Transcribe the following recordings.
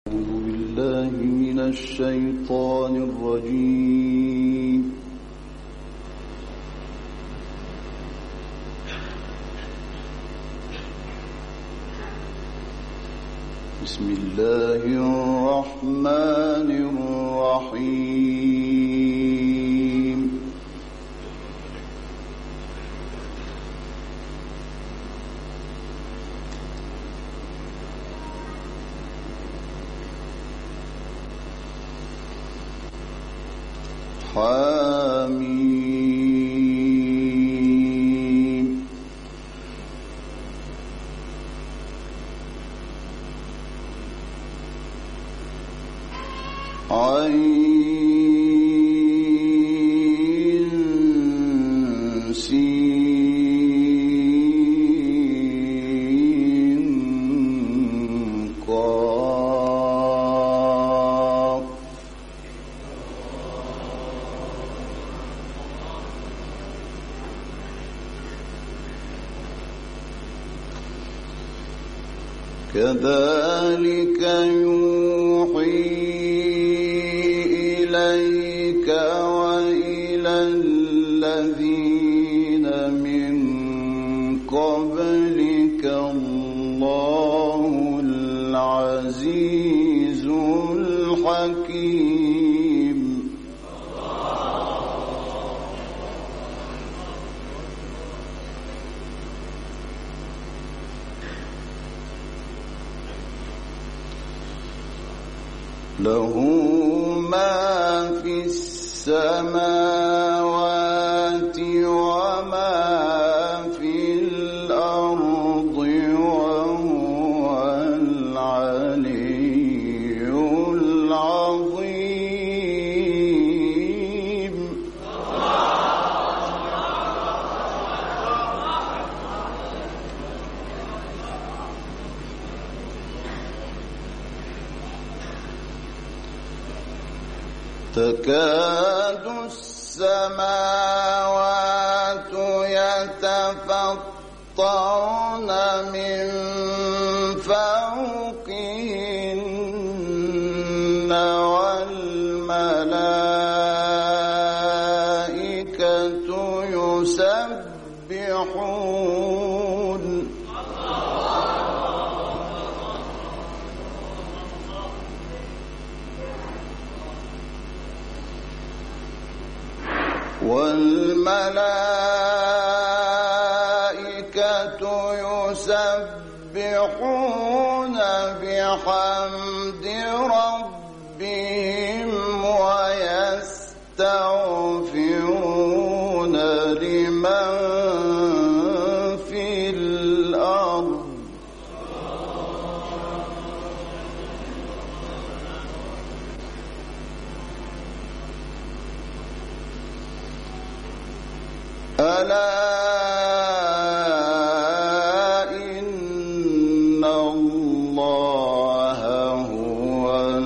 أعوذ بالله من الشيطان الرجيم. بسم الله الرحمن الرحيم. حميم. عين سين قاف. كذلك يوحي إليك وإلى الذين من قبلك الله العزيز الحكيم. له ما في السماوات وما في الأرض وهو العلي العظيم. تكاد السماوات يتفطرن من فوقهن والملائكة يسبحون. والملائكة يسبحون بحمد ربهم ويستغفرون لمن في الأرض. ألا إن الله هو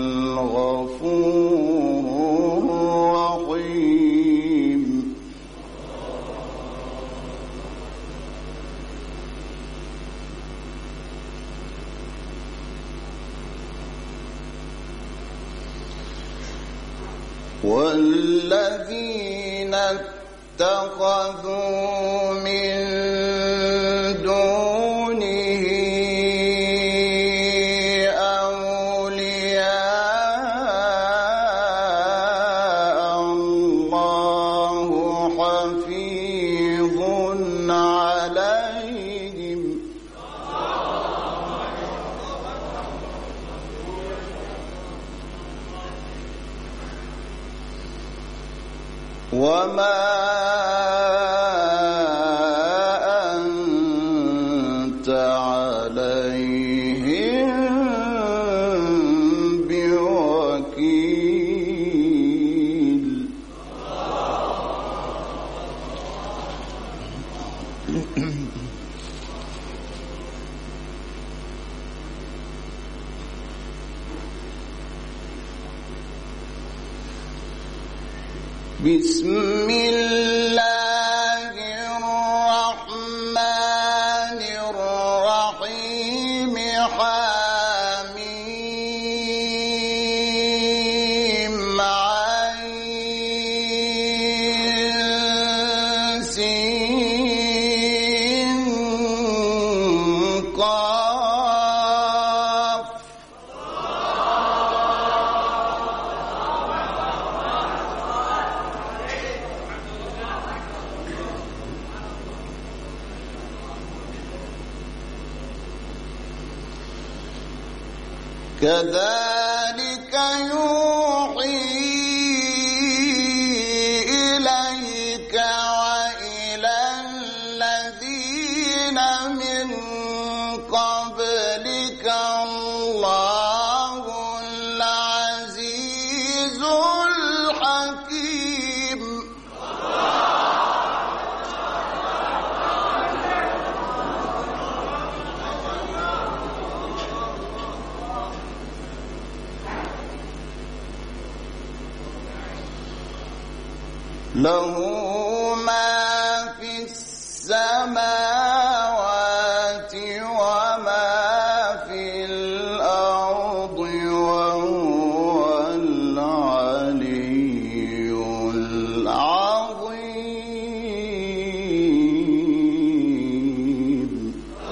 الغفور الرحيم. والذين اتخذوا من دونه أولياء الله حفيظ عليهم. وما أنت عليهم بوكيل. بسم الله الرحمن الرحيم. حميم. كذلك يوحي إليك وإلى الذين من قبلك الله العزيز الحكيم. له ما في السماوات وما في الأرض وهو العلي العظيم.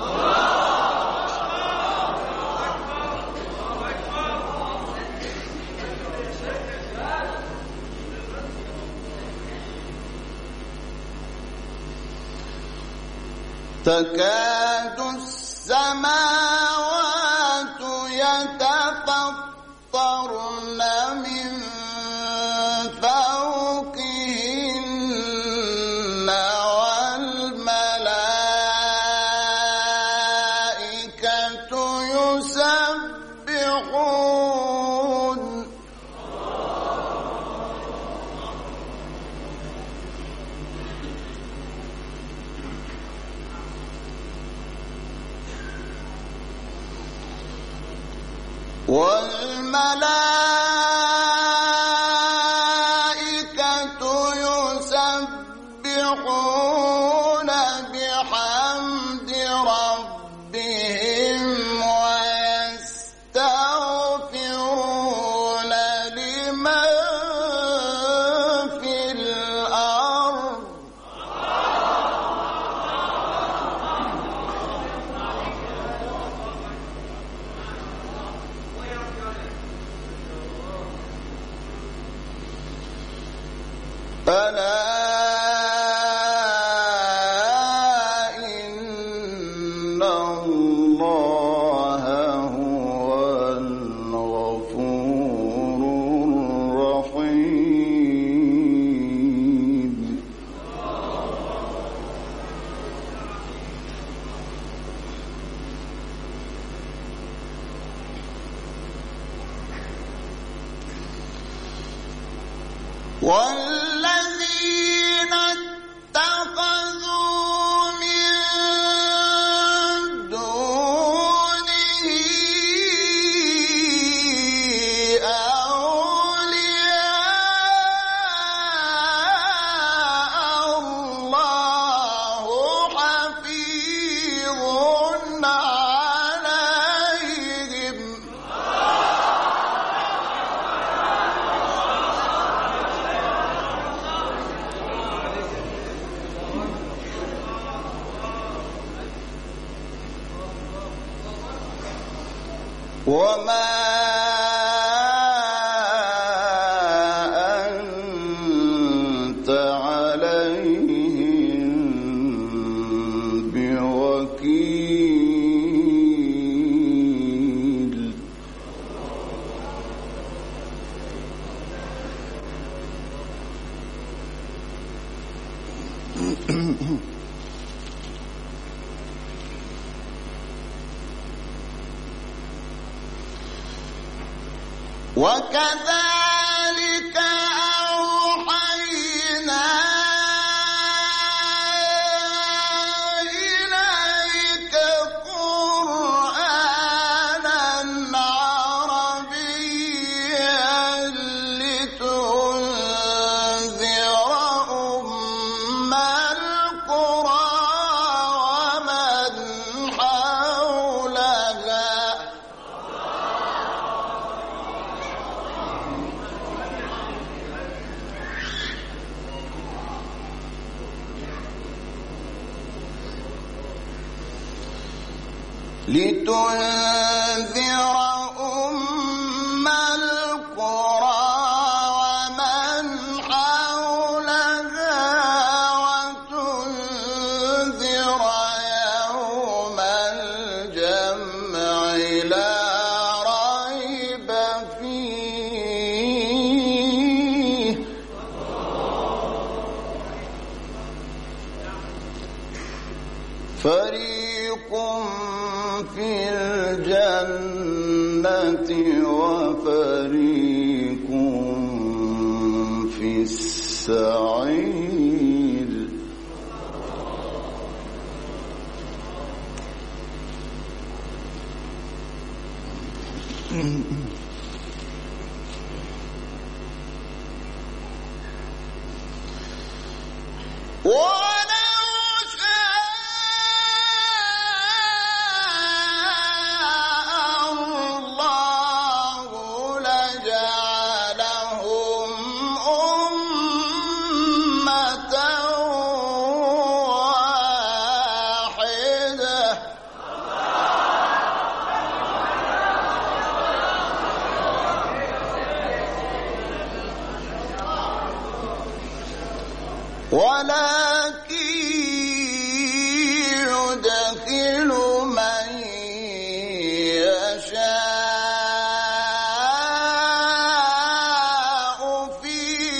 تكاد السماوات يتفطرن من فوقهن والملائكة يسبحون. والملائكة يسبحون بحمد ربهم ويستغفرون لمن في الأرض. ألا إن الله هو الغفور الرحيم. والذين اتخذوا من دونه أولياء الله حفيظ عليهم. وما أنت عليهم بوكيل. وكذلك أوحينا إليك قرآنا عربيا لتنذر أم القرى ومن حولها. لتنذر أم القرى ومن حولها وتنذر يوم الجمع لا ريب فريق في الجنة وفريق في السعير ولكن يدخل من يشاء في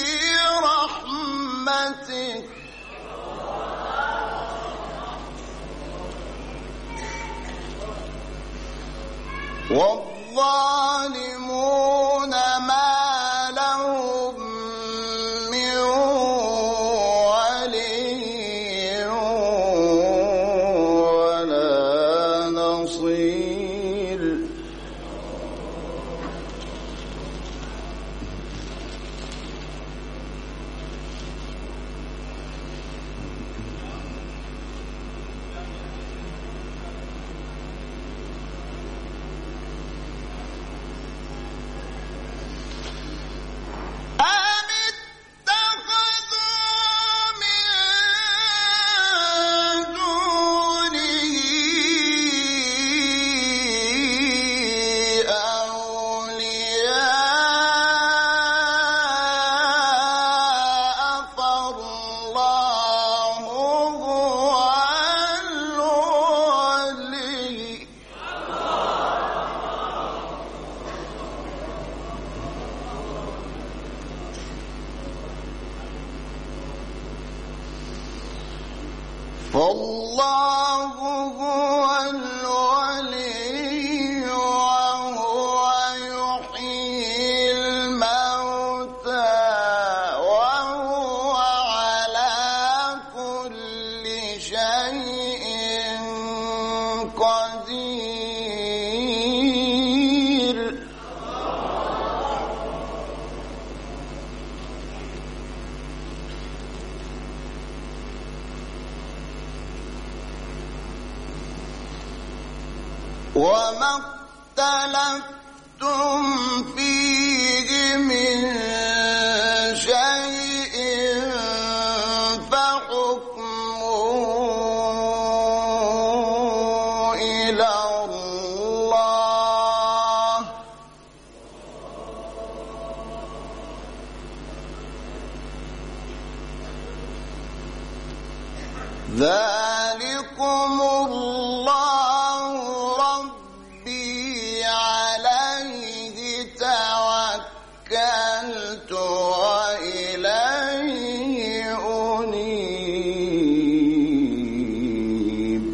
رحمته والظالمون ما لهم من فالله هو الولي وهو يحيي الموتى وهو على كل شيء قدير وما اختلفتم فيه من شيء فحكمه إلى الله ذلكم الله ربي عليه توكلت وإليه أنيب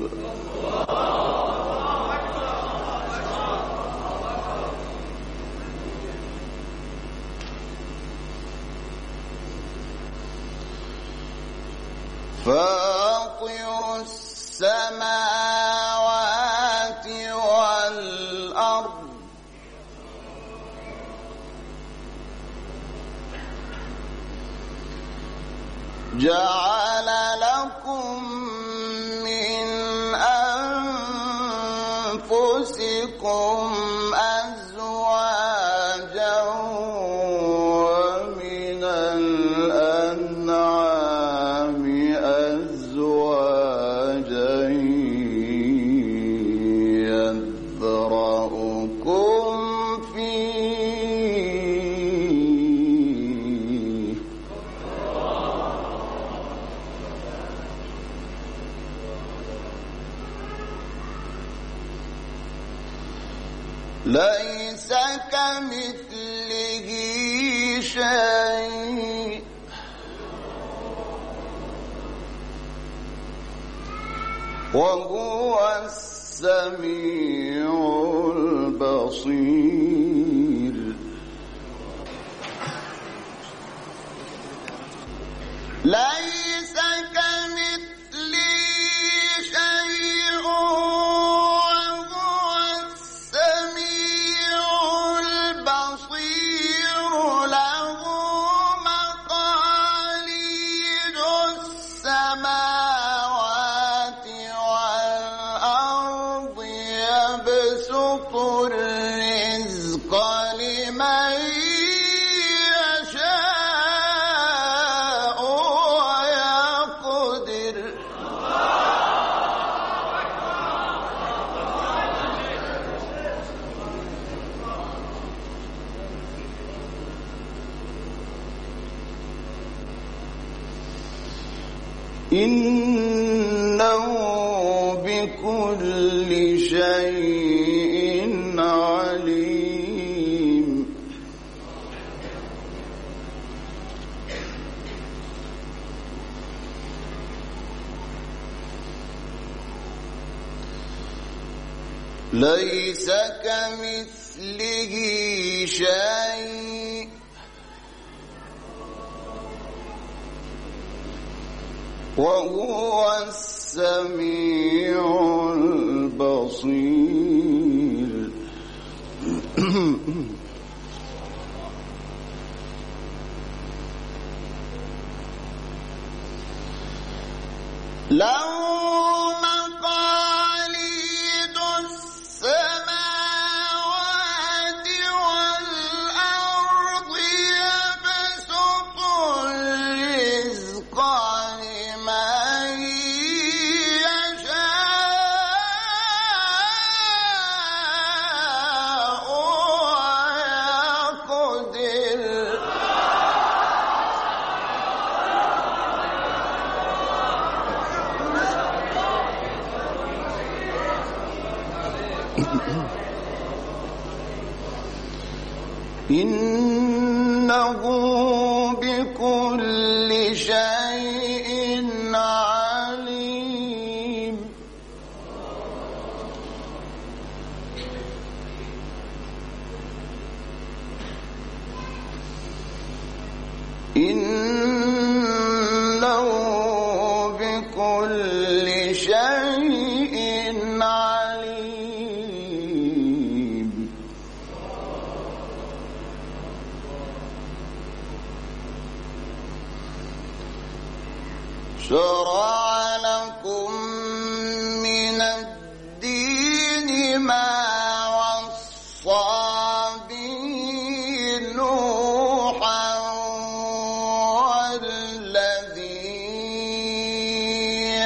فاطر السماوات والأرض جعل لكم من أنفسكم أزواجا ومن الأنعام أزواجا يذرأكم فيه ليس كمثله شيء وهو السميع البصير. ليس كمثله شيء وهو السميع البصير. له مقاليد السماوات والأرض يبسط الرزق لمن إنه بكل شيء عليم. ليس كمثله شيء وهو السميع البصير. له مقاليد السماوات والأرض يبسط الرزق لمن يشاء ويقدر. إنه بكل شيء عليم. إنه بكل شيء عليم. شرع لكم من الدين ما وصى به نوحا والذي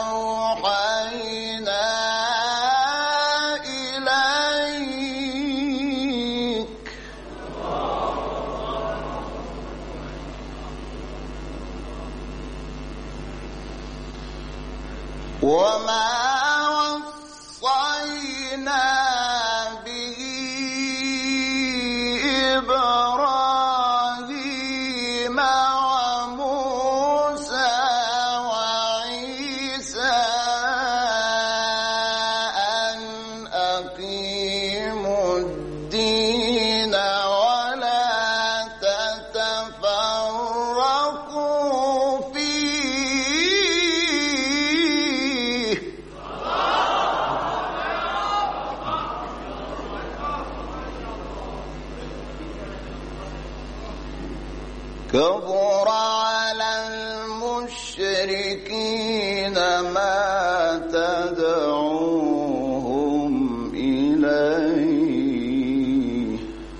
أوحينا إليك وما وصينا به إبراهيم وموسى وعيسى أن أقيموا الدين ولا تتفرقوا فيه. كبر على المشركين ما تدعوهم إليه.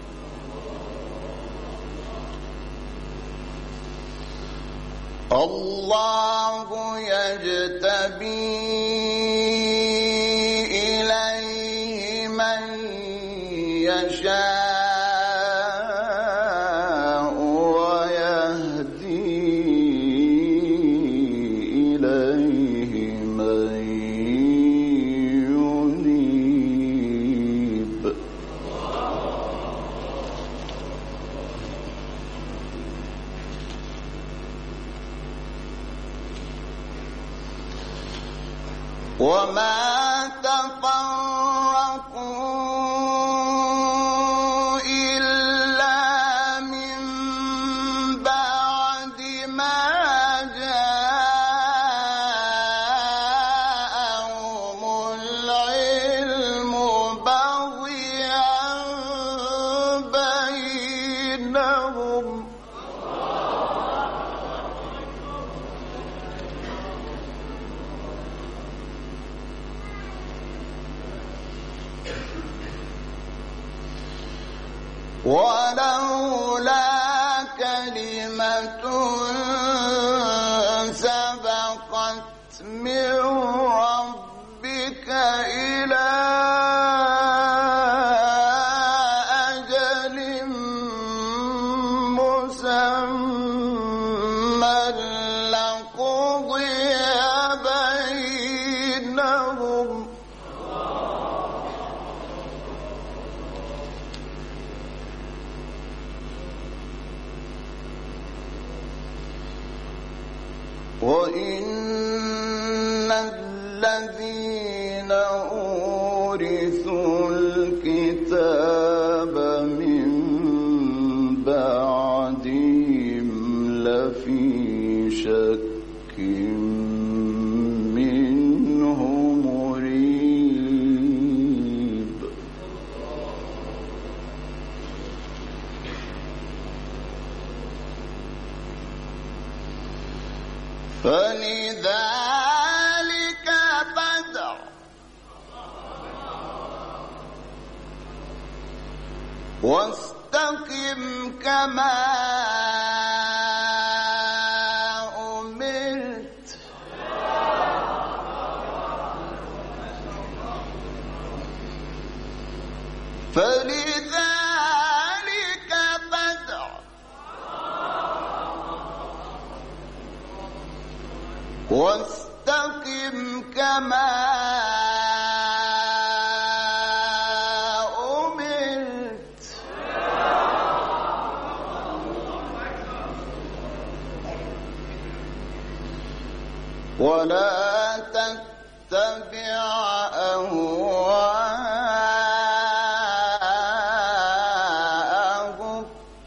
الله يجتبي إليه من يشاء وما تفرقوا إلا من بعد ما جاءهم العلم بغيا بينهم ولولا كلمة سبقت من ربك إلى أجل مسمى لقضي بينهم وإن الذين أورثوا الكتاب من بعدهم لفي شك منه مريب فلذلك فادع واستقم كما أمرت فلذلك فادع واستقم كما أمرت ولا تتبع أهواءهم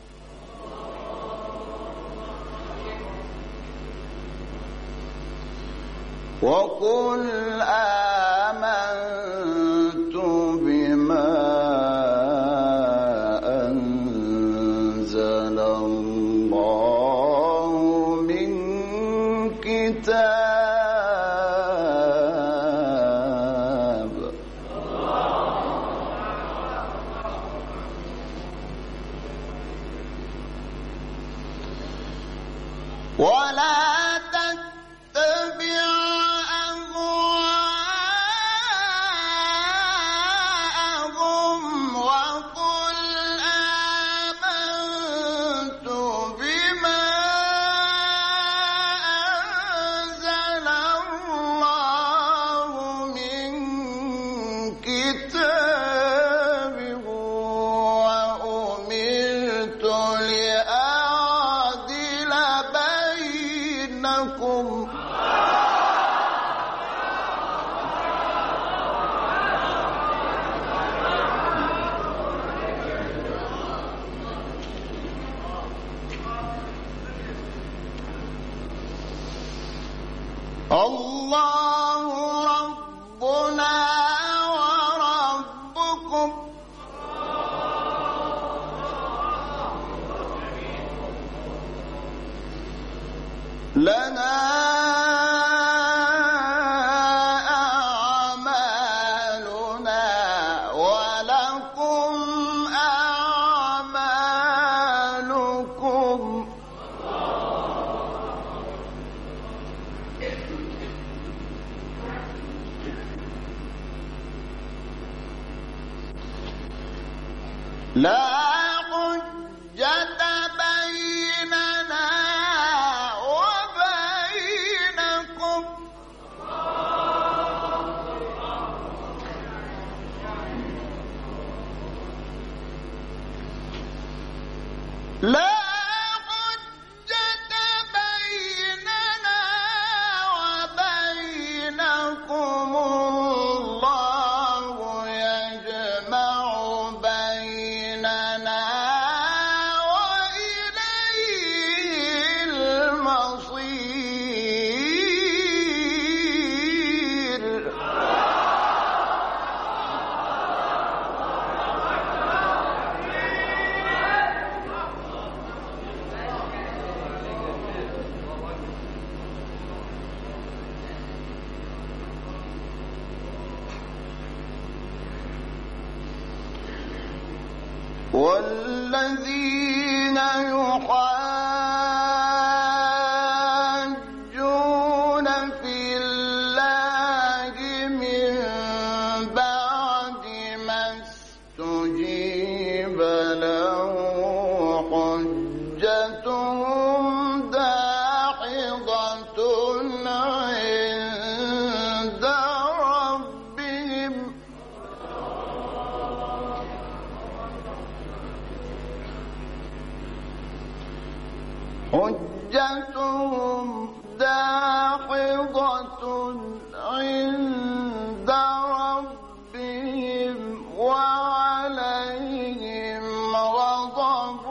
وقل آمنت بما أنزل الله من كتاب ولا تتبع أهواءهم وقل آمنت بما أنزل الله من كتاب وأمرت لأعدل بينكم الله ربنا وربكم لنا أعمالنا ولكم أعمالكم لا حجة بيننا وبينكم لا حجة بيننا وبينكم والذين يحاجون في الله من بعد ما استجيب له حجتهم داحضة عند ربهم وعليهم غضب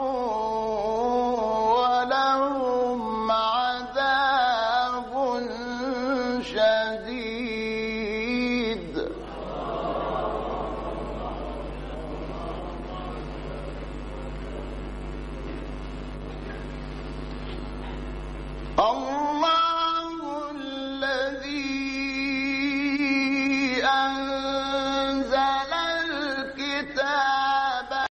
ولهم عذاب شديد. الله الذي